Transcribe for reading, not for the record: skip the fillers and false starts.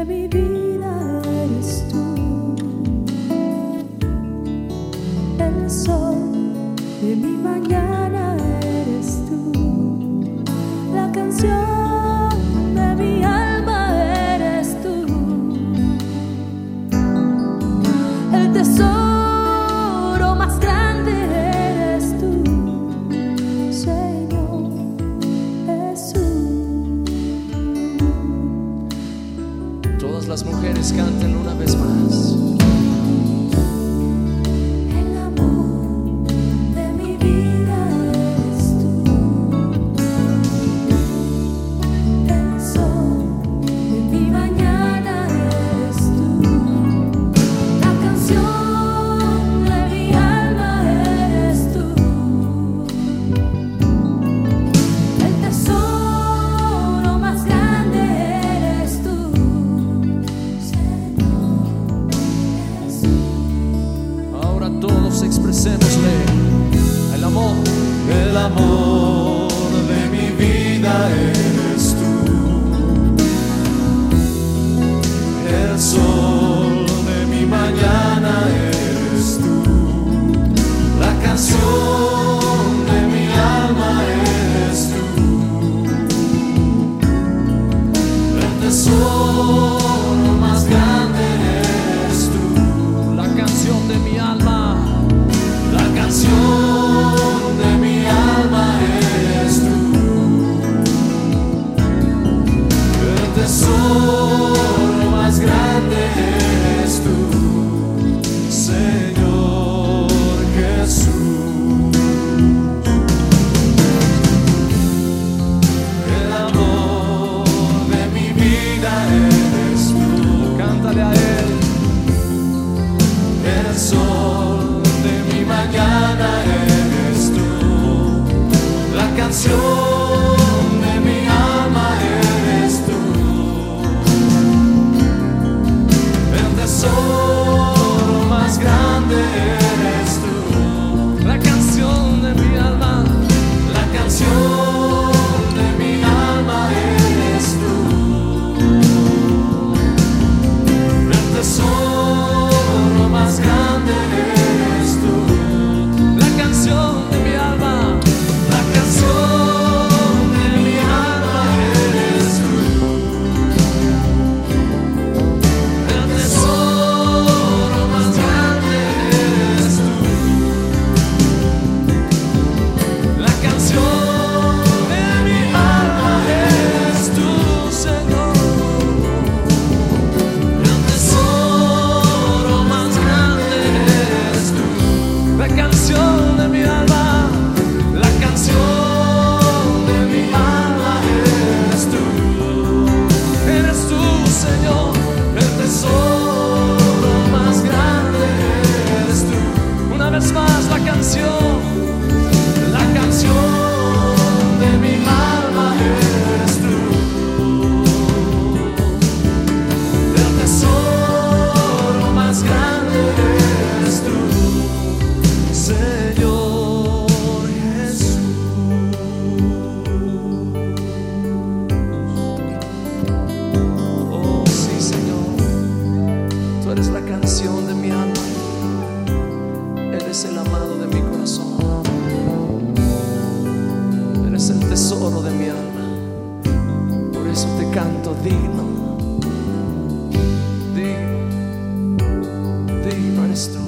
mi vida eres tú, el sol de mi mañana eres tú, la canción de mi alma eres tú, el tesoro más grande eres tú, Señor Jesús. Todas las mujeres canten una vez más. Expresémosle el amor. El amor de mi vida eres tú, el sol de mi mañana eres tú, la canción de mi alma eres tú, el tesoro más grande eres tú, la canción de mi alma. la canción de mi alma eres tú, el tesoro más grande eres tú, Señor Jesús. El amor de mi vida eres tú, Cántale a Él. el sol de mi mañana eres tú, la canción de mi alma eres tú, el tesoro más grande eres tú, La canción de mi alma. la canción de mi alma eres tú, el tesoro más grande eres tú, La canción de mi alma. la canción de mi alma eres tú, el tesoro más grande eres tú, la canción de mi alma eres tú, Señor, el tesoro más grande eres tú, La canción de mi alma. la canción de mi alma eres tú, Eres tú, Señor. el tesoro más grande eres tú, Una vez más la canción. la canción de mi alma eres tú, el tesoro más grande eres tú, Señor Jesús. Oh, sí, Señor. Tú eres la canción de mi alma. Eres el amado de mi corazón. Eres el tesoro de mi alma. Por eso te canto digno. Digno. Digno eres tú.